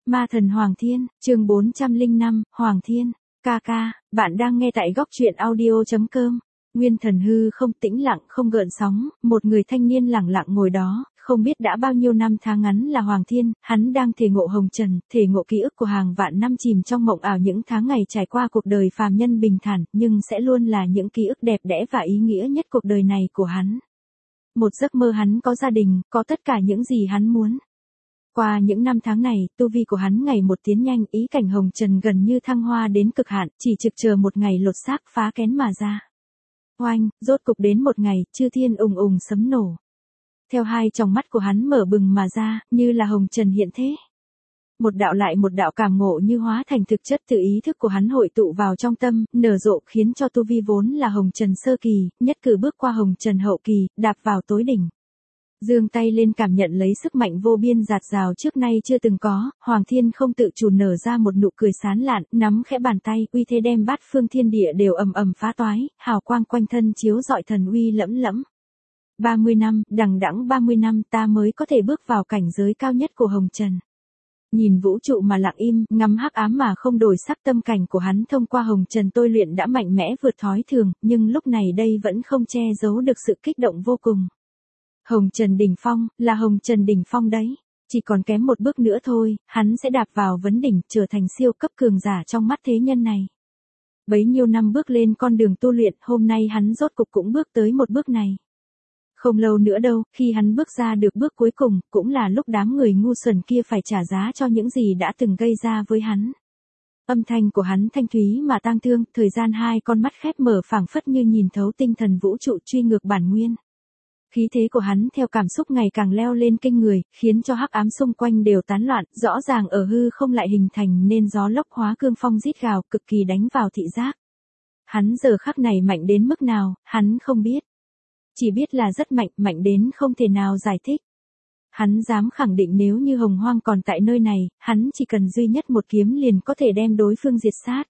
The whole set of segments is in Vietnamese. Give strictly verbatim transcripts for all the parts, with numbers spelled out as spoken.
Ma thần Hoàng Thiên, chương bốn trăm lẻ năm, Hoàng Thiên, ca ca, bạn đang nghe tại góc truyện audio.com. Nguyên thần hư không, tĩnh lặng không gợn sóng, một người thanh niên lẳng lặng ngồi đó, không biết đã bao nhiêu năm tháng ngắn là Hoàng Thiên, hắn đang thể ngộ hồng trần, thể ngộ ký ức của hàng vạn năm chìm trong mộng ảo những tháng ngày trải qua cuộc đời phàm nhân bình thản, nhưng sẽ luôn là những ký ức đẹp đẽ và ý nghĩa nhất cuộc đời này của hắn. Một giấc mơ hắn có gia đình, có tất cả những gì hắn muốn. Qua những năm tháng này, tu vi của hắn ngày một tiến nhanh, ý cảnh hồng trần gần như thăng hoa đến cực hạn, chỉ trực chờ một ngày lột xác phá kén mà ra. Oanh, rốt cục đến một ngày, chư thiên ùng ùng sấm nổ. Theo hai tròng mắt của hắn mở bừng mà ra, như là hồng trần hiện thế. Một đạo lại một đạo cảm ngộ như hóa thành thực chất từ ý thức của hắn hội tụ vào trong tâm, nở rộ khiến cho tu vi vốn là hồng trần sơ kỳ, nhất cử bước qua hồng trần hậu kỳ, đạp vào tối đỉnh. Giương tay lên cảm nhận lấy sức mạnh vô biên dạt dào trước nay chưa từng có, Hoàng Thiên không tự chủ nở ra một nụ cười sán lạn, nắm khẽ bàn tay, uy thế đem bát phương thiên địa đều ầm ầm phá toái, hào quang quanh thân chiếu rọi thần uy lẫm lẫm. ba mươi năm, đằng đẵng ba mươi năm ta mới có thể bước vào cảnh giới cao nhất của hồng trần. Nhìn vũ trụ mà lặng im, ngắm hắc ám mà không đổi sắc, tâm cảnh của hắn thông qua hồng trần tôi luyện đã mạnh mẽ vượt thói thường, nhưng lúc này đây vẫn không che giấu được sự kích động vô cùng. Hồng Trần đỉnh phong, là Hồng Trần đỉnh phong đấy. Chỉ còn kém một bước nữa thôi, hắn sẽ đạp vào vấn đỉnh, trở thành siêu cấp cường giả trong mắt thế nhân này. Bấy nhiêu năm bước lên con đường tu luyện, hôm nay hắn rốt cục cũng bước tới một bước này. Không lâu nữa đâu, khi hắn bước ra được bước cuối cùng, cũng là lúc đám người ngu xuẩn kia phải trả giá cho những gì đã từng gây ra với hắn. Âm thanh của hắn thanh thúy mà tang thương, thời gian hai con mắt khép mở phảng phất như nhìn thấu tinh thần vũ trụ truy ngược bản nguyên. Khí thế của hắn theo cảm xúc ngày càng leo lên kinh người, khiến cho hắc ám xung quanh đều tán loạn, rõ ràng ở hư không lại hình thành nên gió lốc hóa cương phong rít gào, cực kỳ đánh vào thị giác. Hắn giờ khắc này mạnh đến mức nào, hắn không biết. Chỉ biết là rất mạnh, mạnh đến không thể nào giải thích. Hắn dám khẳng định nếu như Hồng Hoang còn tại nơi này, hắn chỉ cần duy nhất một kiếm liền có thể đem đối phương diệt sát.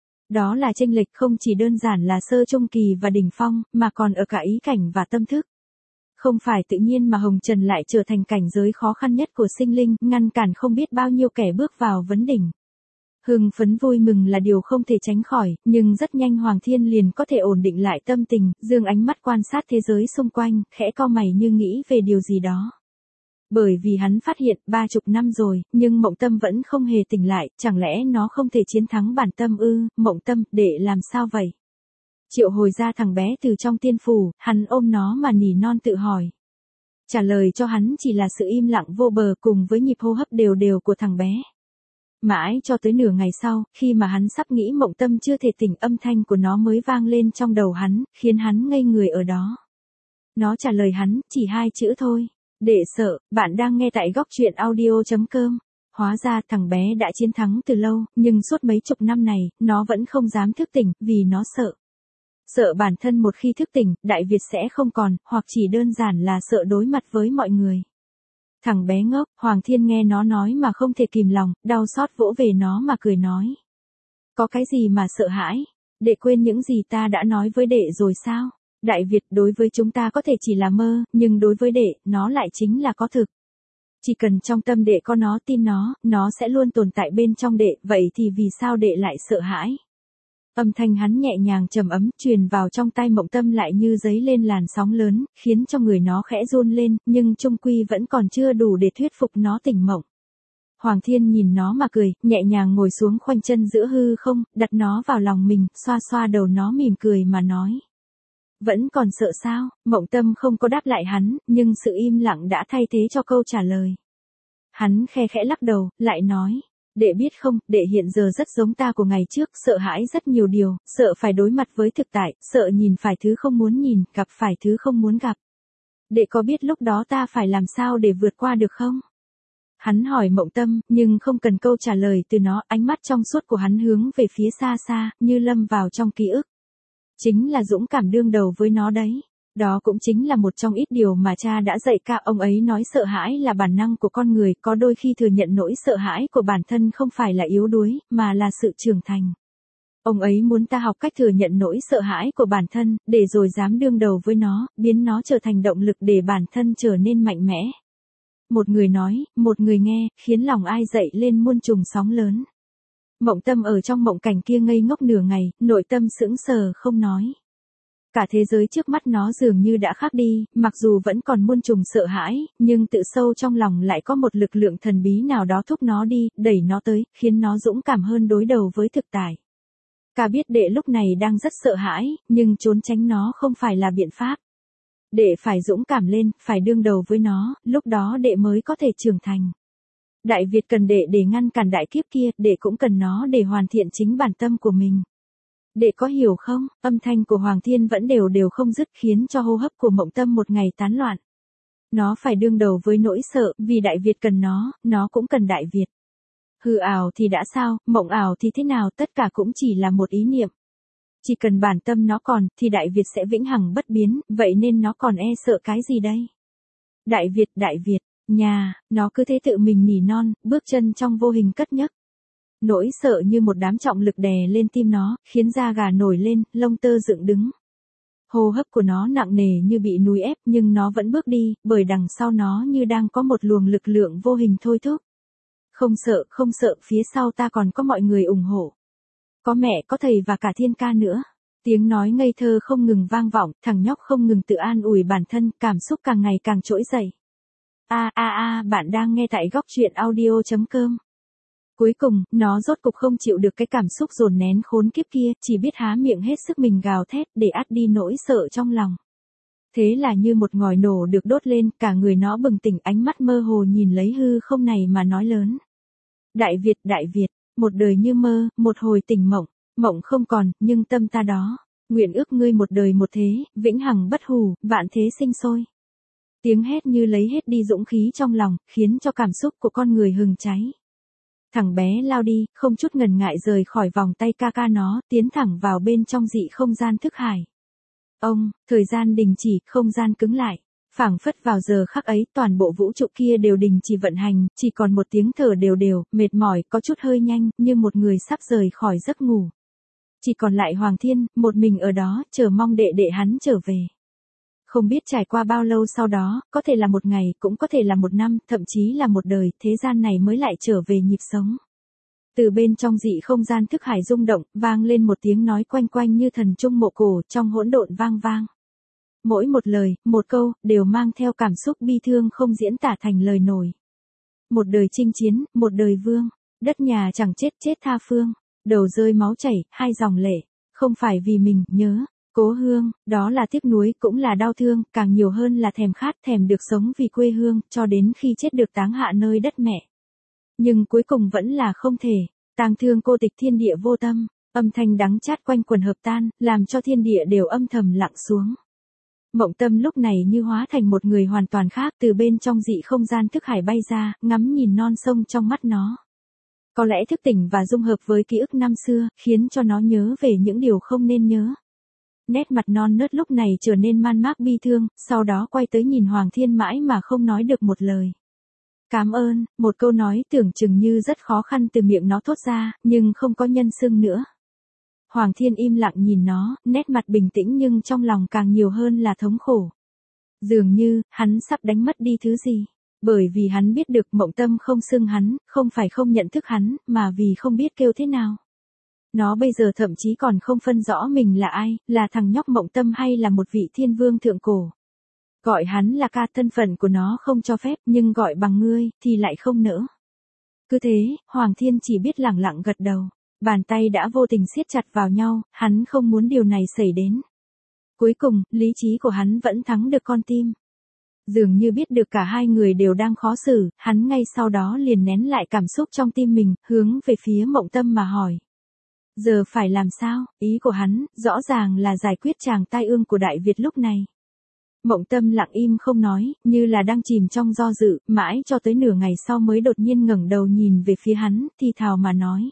Đó là chênh lệch không chỉ đơn giản là sơ trung kỳ và đỉnh phong, mà còn ở cả ý cảnh và tâm thức. Không phải tự nhiên mà Hồng Trần lại trở thành cảnh giới khó khăn nhất của sinh linh, ngăn cản không biết bao nhiêu kẻ bước vào vấn đỉnh. Hưng phấn vui mừng là điều không thể tránh khỏi, nhưng rất nhanh Hoàng Thiên liền có thể ổn định lại tâm tình, dương ánh mắt quan sát thế giới xung quanh, khẽ cau mày như nghĩ về điều gì đó. Bởi vì hắn phát hiện ba chục năm rồi, nhưng mộng tâm vẫn không hề tỉnh lại, chẳng lẽ nó không thể chiến thắng bản tâm ư? Mộng tâm, để làm sao vậy? Triệu hồi ra thằng bé từ trong tiên phủ, hắn ôm nó mà nỉ non tự hỏi. Trả lời cho hắn chỉ là sự im lặng vô bờ cùng với nhịp hô hấp đều đều của thằng bé. Mãi cho tới nửa ngày sau, khi mà hắn sắp nghĩ mộng tâm chưa thể tỉnh, âm thanh của nó mới vang lên trong đầu hắn, khiến hắn ngây người ở đó. Nó trả lời hắn, chỉ hai chữ thôi. Để sợ, bạn đang nghe tại góc truyện audio.com. Hóa ra thằng bé đã chiến thắng từ lâu, nhưng suốt mấy chục năm này, nó vẫn không dám thức tỉnh, vì nó sợ. Sợ bản thân một khi thức tỉnh, Đại Việt sẽ không còn, hoặc chỉ đơn giản là sợ đối mặt với mọi người. Thằng bé ngốc, Hoàng Thiên nghe nó nói mà không thể kìm lòng, đau xót vỗ về nó mà cười nói. Có cái gì mà sợ hãi? Đệ quên những gì ta đã nói với đệ rồi sao? Đại Việt đối với chúng ta có thể chỉ là mơ, nhưng đối với đệ, nó lại chính là có thực. Chỉ cần trong tâm đệ có nó, tin nó, nó sẽ luôn tồn tại bên trong đệ, vậy thì vì sao đệ lại sợ hãi? Âm thanh hắn nhẹ nhàng trầm ấm, truyền vào trong tai mộng tâm lại như giấy lên làn sóng lớn, khiến cho người nó khẽ run lên, nhưng chung quy vẫn còn chưa đủ để thuyết phục nó tỉnh mộng. Hoàng Thiên nhìn nó mà cười, nhẹ nhàng ngồi xuống khoanh chân giữa hư không, đặt nó vào lòng mình, xoa xoa đầu nó mỉm cười mà nói. Vẫn còn sợ sao? Mộng tâm không có đáp lại hắn, nhưng sự im lặng đã thay thế cho câu trả lời. Hắn khe khẽ lắc đầu, lại nói. Đệ biết không, đệ hiện giờ rất giống ta của ngày trước, sợ hãi rất nhiều điều, sợ phải đối mặt với thực tại, sợ nhìn phải thứ không muốn nhìn, gặp phải thứ không muốn gặp. Đệ có biết lúc đó ta phải làm sao để vượt qua được không? Hắn hỏi mộng tâm, nhưng không cần câu trả lời từ nó, ánh mắt trong suốt của hắn hướng về phía xa xa, như lâm vào trong ký ức. Chính là dũng cảm đương đầu với nó đấy. Đó cũng chính là một trong ít điều mà cha đã dạy ca, ông ấy nói sợ hãi là bản năng của con người, có đôi khi thừa nhận nỗi sợ hãi của bản thân không phải là yếu đuối, mà là sự trưởng thành. Ông ấy muốn ta học cách thừa nhận nỗi sợ hãi của bản thân, để rồi dám đương đầu với nó, biến nó trở thành động lực để bản thân trở nên mạnh mẽ. Một người nói, một người nghe, khiến lòng ai dậy lên muôn trùng sóng lớn. Mộng Tâm ở trong mộng cảnh kia ngây ngốc nửa ngày, nội tâm sững sờ không nói. Cả thế giới trước mắt nó dường như đã khác đi, mặc dù vẫn còn muôn trùng sợ hãi, nhưng tự sâu trong lòng lại có một lực lượng thần bí nào đó thúc nó đi, đẩy nó tới, khiến nó dũng cảm hơn đối đầu với thực tại. Cả biết đệ lúc này đang rất sợ hãi, nhưng trốn tránh nó không phải là biện pháp. Đệ phải dũng cảm lên, phải đương đầu với nó, lúc đó đệ mới có thể trưởng thành. Đại Việt cần đệ để ngăn cản đại kiếp kia, đệ cũng cần nó để hoàn thiện chính bản tâm của mình. Đệ có hiểu không? Âm thanh của Hoàng Thiên vẫn đều đều không dứt khiến cho hô hấp của Mộng Tâm một ngày tán loạn. Nó phải đương đầu với nỗi sợ, vì Đại Việt cần nó, nó cũng cần Đại Việt. Hư ảo thì đã sao, mộng ảo thì thế nào, tất cả cũng chỉ là một ý niệm. Chỉ cần bản tâm nó còn, thì Đại Việt sẽ vĩnh hằng bất biến, vậy nên nó còn e sợ cái gì đây? Đại Việt, Đại Việt, nhà, nó cứ thế tự mình nỉ non, bước chân trong vô hình cất nhấc. Nỗi sợ như một đám trọng lực đè lên tim nó, khiến da gà nổi lên, lông tơ dựng đứng. Hô hấp của nó nặng nề như bị núi ép, nhưng nó vẫn bước đi, bởi đằng sau nó như đang có một luồng lực lượng vô hình thôi thúc. Không sợ, không sợ, phía sau ta còn có mọi người ủng hộ. Có mẹ, có thầy và cả thiên ca nữa. Tiếng nói ngây thơ không ngừng vang vọng, thằng nhóc không ngừng tự an ủi bản thân, cảm xúc càng ngày càng trỗi dậy. A a a, bạn đang nghe tại góc truyện audio chấm com. Cuối cùng, nó rốt cục không chịu được cái cảm xúc dồn nén khốn kiếp kia, chỉ biết há miệng hết sức mình gào thét để át đi nỗi sợ trong lòng. Thế là như một ngòi nổ được đốt lên, cả người nó bừng tỉnh, ánh mắt mơ hồ nhìn lấy hư không này mà nói lớn. Đại Việt, Đại Việt, một đời như mơ, một hồi tỉnh mộng, mộng không còn, nhưng tâm ta đó, nguyện ước ngươi một đời một thế, vĩnh hằng bất hủ, vạn thế sinh sôi. Tiếng hét như lấy hết đi dũng khí trong lòng, khiến cho cảm xúc của con người hừng cháy. Thằng bé lao đi, không chút ngần ngại rời khỏi vòng tay ca ca nó, tiến thẳng vào bên trong dị không gian thức hải. Ông, thời gian đình chỉ, không gian cứng lại. Phảng phất vào giờ khắc ấy, toàn bộ vũ trụ kia đều đình chỉ vận hành, chỉ còn một tiếng thở đều đều, mệt mỏi, có chút hơi nhanh, như một người sắp rời khỏi giấc ngủ. Chỉ còn lại Hoàng Thiên, một mình ở đó, chờ mong đệ đệ hắn trở về. Không biết trải qua bao lâu sau đó, có thể là một ngày, cũng có thể là một năm, thậm chí là một đời, thế gian này mới lại trở về nhịp sống. Từ bên trong dị không gian thức hải rung động, vang lên một tiếng nói quanh quanh như thần trung mộ cổ, trong hỗn độn vang vang. Mỗi một lời, một câu, đều mang theo cảm xúc bi thương không diễn tả thành lời nổi. Một đời chinh chiến, một đời vương, đất nhà chẳng chết chết tha phương, đầu rơi máu chảy, hai dòng lệ, không phải vì mình, nhớ, cố hương, đó là tiếc nuối cũng là đau thương, càng nhiều hơn là thèm khát thèm được sống vì quê hương, cho đến khi chết được táng hạ nơi đất mẹ. Nhưng cuối cùng vẫn là không thể, tang thương cô tịch thiên địa vô tâm, âm thanh đắng chát quanh quần hợp tan, làm cho thiên địa đều âm thầm lặng xuống. Mộng Tâm lúc này như hóa thành một người hoàn toàn khác, từ bên trong dị không gian thức hải bay ra, ngắm nhìn non sông trong mắt nó. Có lẽ thức tỉnh và dung hợp với ký ức năm xưa, khiến cho nó nhớ về những điều không nên nhớ. Nét mặt non nớt lúc này trở nên man mác bi thương, sau đó quay tới nhìn Hoàng Thiên mãi mà không nói được một lời. Cảm ơn, một câu nói tưởng chừng như rất khó khăn từ miệng nó thốt ra, nhưng không có nhân xưng nữa. Hoàng Thiên im lặng nhìn nó, nét mặt bình tĩnh nhưng trong lòng càng nhiều hơn là thống khổ. Dường như, hắn sắp đánh mất đi thứ gì. Bởi vì hắn biết được Mộng Tâm không xưng hắn, không phải không nhận thức hắn, mà vì không biết kêu thế nào. Nó bây giờ thậm chí còn không phân rõ mình là ai, là thằng nhóc Mộng Tâm hay là một vị thiên vương thượng cổ. Gọi hắn là ca, thân phận của nó không cho phép, nhưng gọi bằng ngươi, thì lại không nỡ. Cứ thế, Hoàng Thiên chỉ biết lẳng lặng gật đầu. Bàn tay đã vô tình siết chặt vào nhau, hắn không muốn điều này xảy đến. Cuối cùng, lý trí của hắn vẫn thắng được con tim. Dường như biết được cả hai người đều đang khó xử, hắn ngay sau đó liền nén lại cảm xúc trong tim mình, hướng về phía Mộng Tâm mà hỏi. Giờ phải làm sao? Ý của hắn, rõ ràng là giải quyết chàng tai ương của Đại Việt lúc này. Mộng Tâm lặng im không nói, như là đang chìm trong do dự, mãi cho tới nửa ngày sau mới đột nhiên ngẩng đầu nhìn về phía hắn, thì thào mà nói.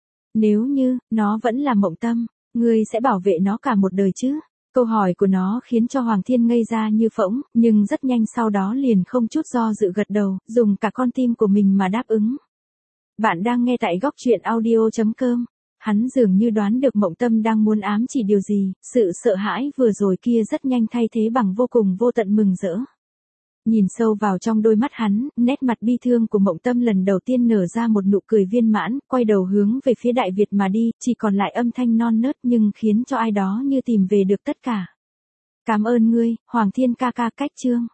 Nếu như, nó vẫn là Mộng Tâm, ngươi sẽ bảo vệ nó cả một đời chứ? Câu hỏi của nó khiến cho Hoàng Thiên ngây ra như phỗng, nhưng rất nhanh sau đó liền không chút do dự gật đầu, dùng cả con tim của mình mà đáp ứng. Bạn đang nghe tại góc truyện audio chấm com. Hắn dường như đoán được Mộng Tâm đang muốn ám chỉ điều gì, sự sợ hãi vừa rồi kia rất nhanh thay thế bằng vô cùng vô tận mừng rỡ. Nhìn sâu vào trong đôi mắt hắn, nét mặt bi thương của Mộng Tâm lần đầu tiên nở ra một nụ cười viên mãn, quay đầu hướng về phía Đại Việt mà đi, chỉ còn lại âm thanh non nớt nhưng khiến cho ai đó như tìm về được tất cả. Cảm ơn ngươi, Hoàng Thiên ca ca. Cách chương